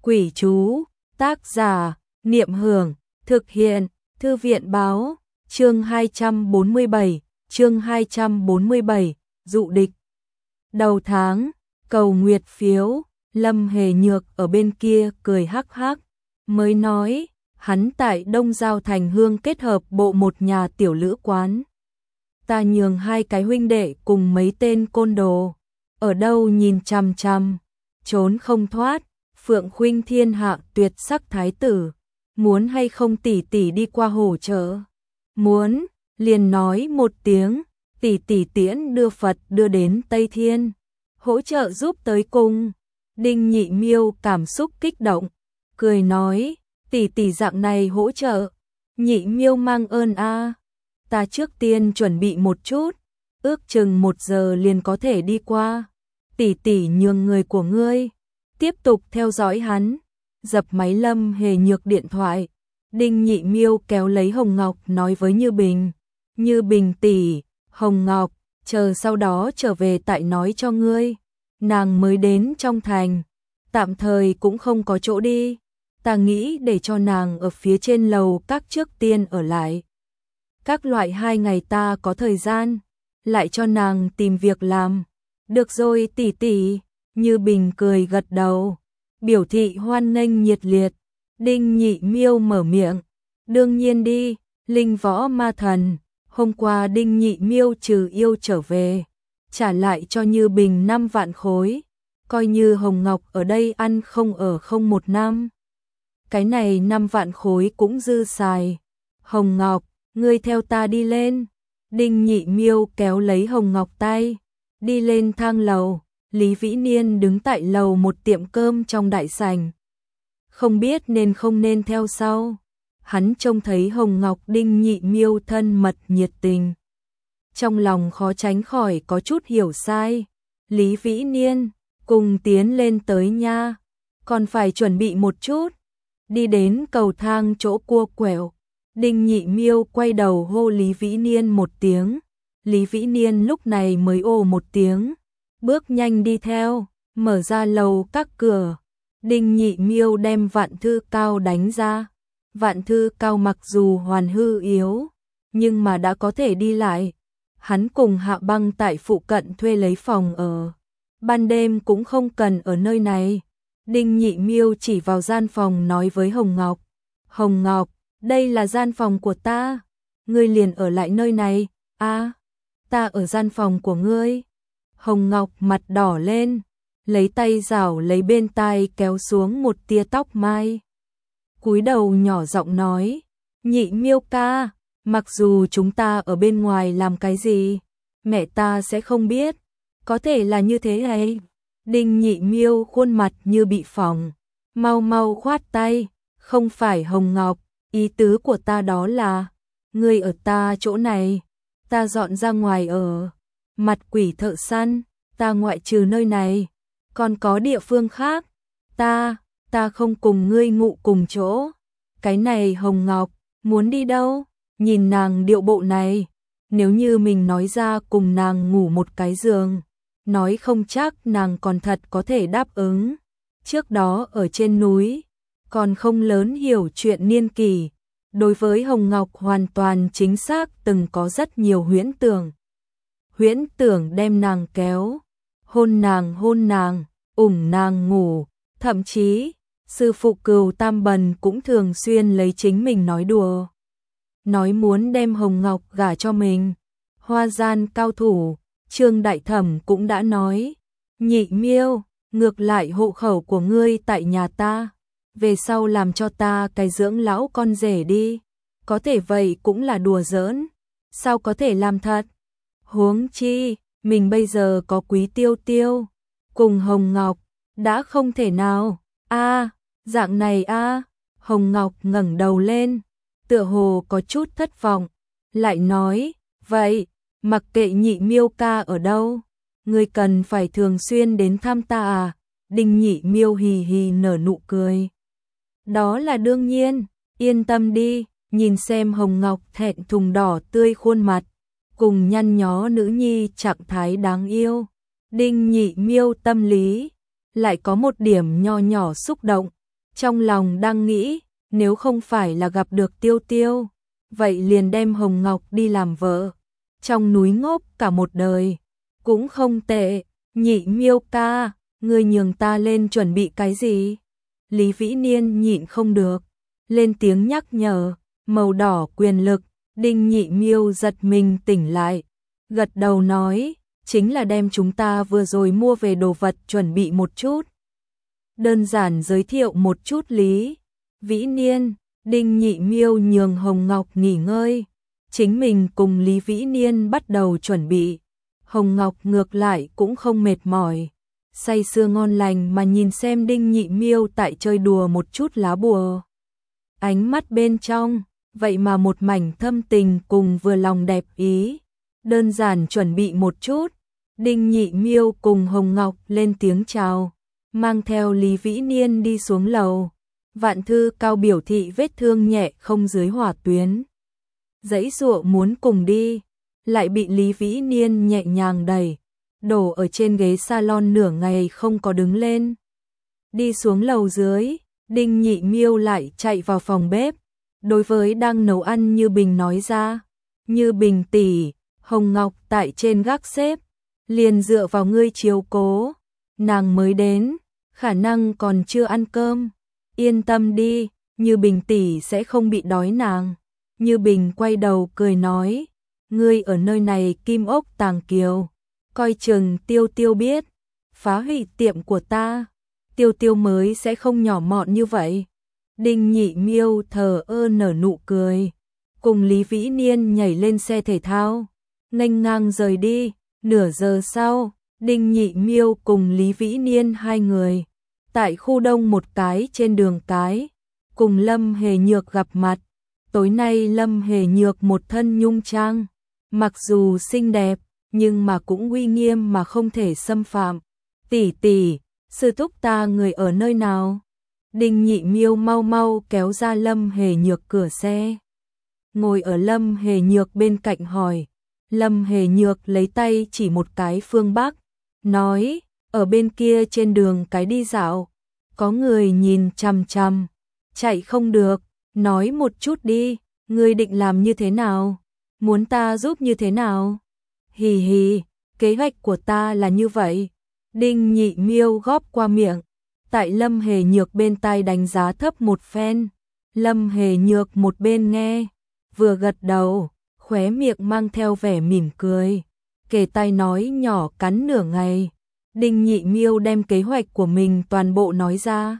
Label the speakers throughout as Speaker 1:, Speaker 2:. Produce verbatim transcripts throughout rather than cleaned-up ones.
Speaker 1: Quỷ chú, tác giả, Niệm Hưởng, thực hiện, Thư viện Báo, chương hai trăm bốn mươi bảy, chương hai trăm bốn mươi bảy, dụ địch. Đầu tháng, cầu nguyệt phiếu, Lâm Hề Nhược ở bên kia cười hắc hắc, mới nói, hắn tại Đông Giao Thành Hương kết hợp bộ một nhà tiểu lữ quán. Ta nhường hai cái huynh đệ cùng mấy tên côn đồ, ở đâu nhìn chằm chằm, trốn không thoát. Phượng Khuynh thiên hạ tuyệt sắc thái tử, muốn hay không tỷ tỷ đi qua hỗ trợ? Muốn, liền nói một tiếng, tỷ tỷ tiễn đưa Phật đưa đến Tây Thiên, hỗ trợ giúp tới cùng. Đinh Nhị Miêu cảm xúc kích động, cười nói, tỷ tỷ dạng này hỗ trợ, Nhị Miêu mang ơn a. Ta trước tiên chuẩn bị một chút, ước chừng một giờ liền có thể đi qua. Tỷ tỷ nhường người của ngươi tiếp tục theo dõi hắn. Dập máy Lâm Hề Nhược điện thoại, Đinh Nhị Miêu kéo lấy Hồng Ngọc nói với Như Bình, Như Bình tỷ, Hồng Ngọc, chờ sau đó trở về tại nói cho ngươi. Nàng mới đến trong thành, tạm thời cũng không có chỗ đi, ta nghĩ để cho nàng ở phía trên lầu các trước tiên ở lại. Các loại hai ngày ta có thời gian, lại cho nàng tìm việc làm. Được rồi tỷ tỷ. Như Bình cười gật đầu, biểu thị hoan nghênh nhiệt liệt. Đinh Nhị Miêu mở miệng, đương nhiên đi, linh võ ma thần. Hôm qua Đinh Nhị Miêu trừ yêu trở về, trả lại cho Như Bình năm vạn khối, coi như Hồng Ngọc ở đây ăn không ở không một năm. Cái này năm vạn khối cũng dư xài. Hồng Ngọc, ngươi theo ta đi lên. Đinh Nhị Miêu kéo lấy Hồng Ngọc tay, đi lên thang lầu. Lý Vĩ Niên đứng tại lầu một tiệm cơm trong đại sảnh, không biết nên không nên theo sau. Hắn trông thấy Hồng Ngọc Đinh Nhị Miêu thân mật nhiệt tình, trong lòng khó tránh khỏi có chút hiểu sai. Lý Vĩ Niên, cùng tiến lên tới nha, còn phải chuẩn bị một chút. Đi đến cầu thang chỗ cua quẹo, Đinh Nhị Miêu quay đầu hô Lý Vĩ Niên một tiếng. Lý Vĩ Niên lúc này mới ồ một tiếng, bước nhanh đi theo, mở ra lầu các cửa. Đinh Nhị Miêu đem Vạn Thư Cao đánh ra. Vạn Thư Cao mặc dù hoàn hư yếu, nhưng mà đã có thể đi lại. Hắn cùng Hạ Băng tại phụ cận thuê lấy phòng ở, ban đêm cũng không cần ở nơi này. Đinh Nhị Miêu chỉ vào gian phòng nói với Hồng Ngọc, Hồng Ngọc, đây là gian phòng của ta, ngươi liền ở lại nơi này. A, à, ta ở gian phòng của ngươi. Hồng Ngọc mặt đỏ lên, lấy tay rảo lấy bên tai kéo xuống một tia tóc mai. Cúi đầu nhỏ giọng nói, Nhị Miêu ca, mặc dù chúng ta ở bên ngoài làm cái gì, mẹ ta sẽ không biết, có thể là như thế hay. Đinh Nhị Miêu khuôn mặt như bị phỏng, mau mau khoát tay, không phải Hồng Ngọc, ý tứ của ta đó là, ngươi ở ta chỗ này, ta dọn ra ngoài ở. Mặt quỷ thợ săn, ta ngoại trừ nơi này, còn có địa phương khác. Ta, ta không cùng ngươi ngụ cùng chỗ. Cái này Hồng Ngọc, muốn đi đâu? Nhìn nàng điệu bộ này, nếu như mình nói ra cùng nàng ngủ một cái giường, nói không chắc nàng còn thật có thể đáp ứng. Trước đó ở trên núi, còn không lớn hiểu chuyện niên kỷ, đối với Hồng Ngọc hoàn toàn chính xác từng có rất nhiều huyễn tưởng. Huyễn tưởng đem nàng kéo, hôn nàng hôn nàng, ủng nàng ngủ, thậm chí, sư phụ Cừu Tam Bần cũng thường xuyên lấy chính mình nói đùa. Nói muốn đem Hồng Ngọc gả cho mình. Hoa gian cao thủ, Trương Đại Thẩm cũng đã nói, Nhị Miêu, ngược lại hộ khẩu của ngươi tại nhà ta, về sau làm cho ta cái dưỡng lão con rể đi. Có thể vậy cũng là đùa giỡn, sao có thể làm thật? Huống chi, mình bây giờ có Quý Tiêu Tiêu, cùng Hồng Ngọc, đã không thể nào. A, à, dạng này a. À. Hồng Ngọc ngẩng đầu lên, tựa hồ có chút thất vọng, lại nói, vậy, mặc kệ Nhị Miêu ca ở đâu, ngươi cần phải thường xuyên đến thăm ta à? Đinh Nhị Miêu hì hì nở nụ cười. Đó là đương nhiên, yên tâm đi. Nhìn xem Hồng Ngọc thẹn thùng đỏ tươi khuôn mặt, cùng nhăn nhó nữ nhi trạng thái đáng yêu, Đinh Nhị Miêu tâm lý lại có một điểm nho nhỏ xúc động, Trong lòng đang nghĩ, nếu không phải là gặp được Tiêu Tiêu, vậy liền đem Hồng Ngọc đi làm vợ. Trong núi ngốc cả một đời, cũng không tệ. Nhị Miêu ca, ngươi nhường ta lên chuẩn bị cái gì? Lý Vĩ Niên nhịn không được, lên tiếng nhắc nhở. Màu đỏ quyền lực. Đinh Nhị Miêu giật mình tỉnh lại, gật đầu nói, chính là đem chúng ta vừa rồi mua về đồ vật chuẩn bị một chút. Đơn giản giới thiệu một chút Lý Vĩ Niên. Đinh Nhị Miêu nhường Hồng Ngọc nghỉ ngơi, chính mình cùng Lý Vĩ Niên bắt đầu chuẩn bị. Hồng Ngọc ngược lại cũng không mệt mỏi, say sưa ngon lành mà nhìn xem Đinh Nhị Miêu tại chơi đùa một chút lá bùa. Ánh mắt bên trong, vậy mà một mảnh thâm tình cùng vừa lòng đẹp ý. Đơn giản chuẩn bị một chút, Đinh Nhị Miêu cùng Hồng Ngọc lên tiếng chào, mang theo Lý Vĩ Niên đi xuống lầu. Vạn Thư Cao biểu thị vết thương nhẹ không dưới hỏa tuyến, giãy giụa muốn cùng đi, lại bị Lý Vĩ Niên nhẹ nhàng đẩy, đổ ở trên ghế salon nửa ngày không có đứng lên. Đi xuống lầu dưới, Đinh Nhị Miêu lại chạy vào phòng bếp, đối với đang nấu ăn Như Bình nói ra, Như Bình tỷ, Hồng Ngọc tại trên gác xếp, liền dựa vào ngươi chiếu cố, nàng mới đến, khả năng còn chưa ăn cơm. Yên tâm đi, Như Bình tỷ sẽ không bị đói nàng. Như Bình quay đầu cười nói, ngươi ở nơi này kim ốc tàng kiều, coi chừng Tiêu Tiêu biết, phá hủy tiệm của ta, Tiêu Tiêu mới sẽ không nhỏ mọn như vậy. Đinh Nhị Miêu thờ ơ nở nụ cười, cùng Lý Vĩ Niên nhảy lên xe thể thao, nghênh ngang rời đi. Nửa giờ sau, Đinh Nhị Miêu cùng Lý Vĩ Niên hai người tại khu đông một cái trên đường cái, cùng Lâm Hề Nhược gặp mặt. Tối nay Lâm Hề Nhược một thân nhung trang, mặc dù xinh đẹp, nhưng mà cũng uy nghiêm mà không thể xâm phạm. Tỷ tỷ, sư thúc ta người ở nơi nào? Đinh Nhị Miêu mau mau kéo ra Lâm Hề Nhược cửa xe, ngồi ở Lâm Hề Nhược bên cạnh hỏi. Lâm Hề Nhược lấy tay chỉ một cái phương Bắc, nói, ở bên kia trên đường cái đi dạo, có người nhìn chằm chằm, chạy không được, nói một chút đi, ngươi định làm như thế nào? Muốn ta giúp như thế nào? Hì hì, kế hoạch của ta là như vậy. Đinh Nhị Miêu góp qua miệng, tại Lâm Hề Nhược bên tai đánh giá thấp một phen. Lâm Hề Nhược một bên nghe, vừa gật đầu, khóe miệng mang theo vẻ mỉm cười, kề tai nói nhỏ cắn nửa ngày. Đinh Nhị Miêu đem kế hoạch của mình toàn bộ nói ra.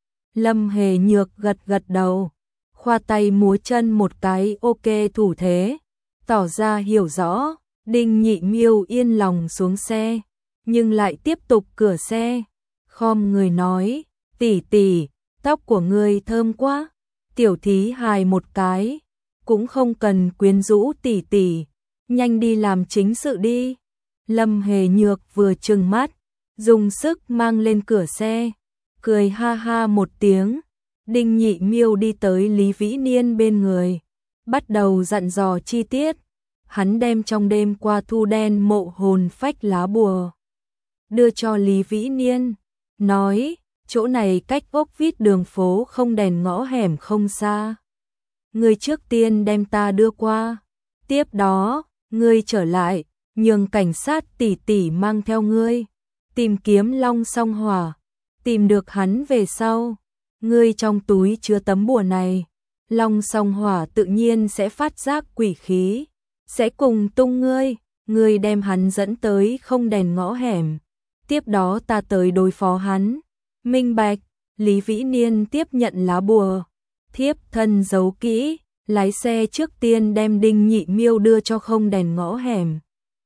Speaker 1: Lâm Hề Nhược gật gật đầu, khoa tay múa chân một cái ok thủ thế, tỏ ra hiểu rõ. Đinh Nhị Miêu yên lòng xuống xe, nhưng lại tiếp tục cửa xe, khom người nói, tỷ tỷ, tóc của ngươi thơm quá, tiểu thí hài một cái, cũng không cần quyến rũ tỷ tỷ, nhanh đi làm chính sự đi. Lâm Hề Nhược vừa trừng mắt, dùng sức mang lên cửa xe, cười ha ha một tiếng. Đinh Nhị Miêu đi tới Lý Vĩ Niên bên người, bắt đầu dặn dò chi tiết. Hắn đem trong đêm qua thu đen mộ hồn phách lá bùa đưa cho Lý Vĩ Niên, nói, chỗ này cách ốc vít đường phố không đèn ngõ hẻm không xa. Ngươi trước tiên đem ta đưa qua, tiếp đó, ngươi trở lại, nhường cảnh sát tỷ tỷ mang theo ngươi, tìm kiếm Long Song Hỏa, tìm được hắn về sau, ngươi trong túi chứa tấm bùa này, Long Song Hỏa tự nhiên sẽ phát giác quỷ khí, sẽ cùng tung ngươi, ngươi đem hắn dẫn tới không đèn ngõ hẻm, tiếp đó ta tới đối phó hắn. Minh bạch. Lý Vĩ Niên tiếp nhận lá bùa, thiếp thân giấu kỹ, lái xe trước tiên đem Đinh Nhị Miêu đưa cho không đèn ngõ hẻm.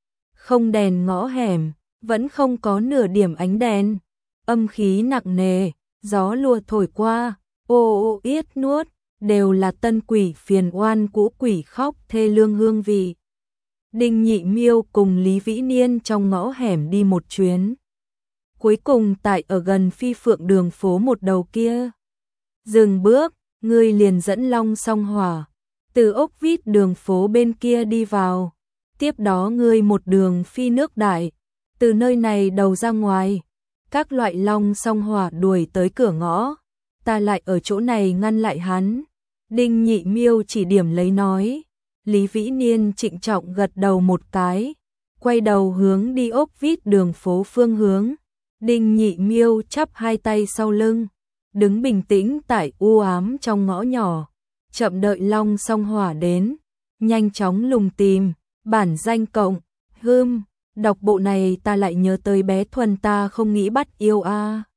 Speaker 1: Không đèn ngõ hẻm, vẫn không có nửa điểm ánh đèn, âm khí nặng nề, gió lùa thổi qua, ô ô yết nuốt, đều là tân quỷ phiền oan cũ quỷ khóc thê lương hương vị. Đinh Nhị Miêu cùng Lý Vĩ Niên trong ngõ hẻm đi một chuyến, cuối cùng tại ở gần Phi Phượng đường phố một đầu kia dừng bước, ngươi liền dẫn Long Song Hỏa từ ốc vít đường phố bên kia đi vào, tiếp đó ngươi một đường phi nước đại, từ nơi này đầu ra ngoài, các loại Long Song Hỏa đuổi tới cửa ngõ, ta lại ở chỗ này ngăn lại hắn. Đinh Nhị Miêu chỉ điểm lấy nói. Lý Vĩ Niên trịnh trọng gật đầu một cái, quay đầu hướng đi ốc vít đường phố phương hướng. Đinh Nhị Miêu chắp hai tay sau lưng, đứng bình tĩnh tại u ám trong ngõ nhỏ, chậm đợi Long Song Hỏa đến, nhanh chóng lùng tìm, bản danh cộng, hưm, đọc bộ này ta lại nhớ tới bé Thuần ta không nghĩ bắt yêu a.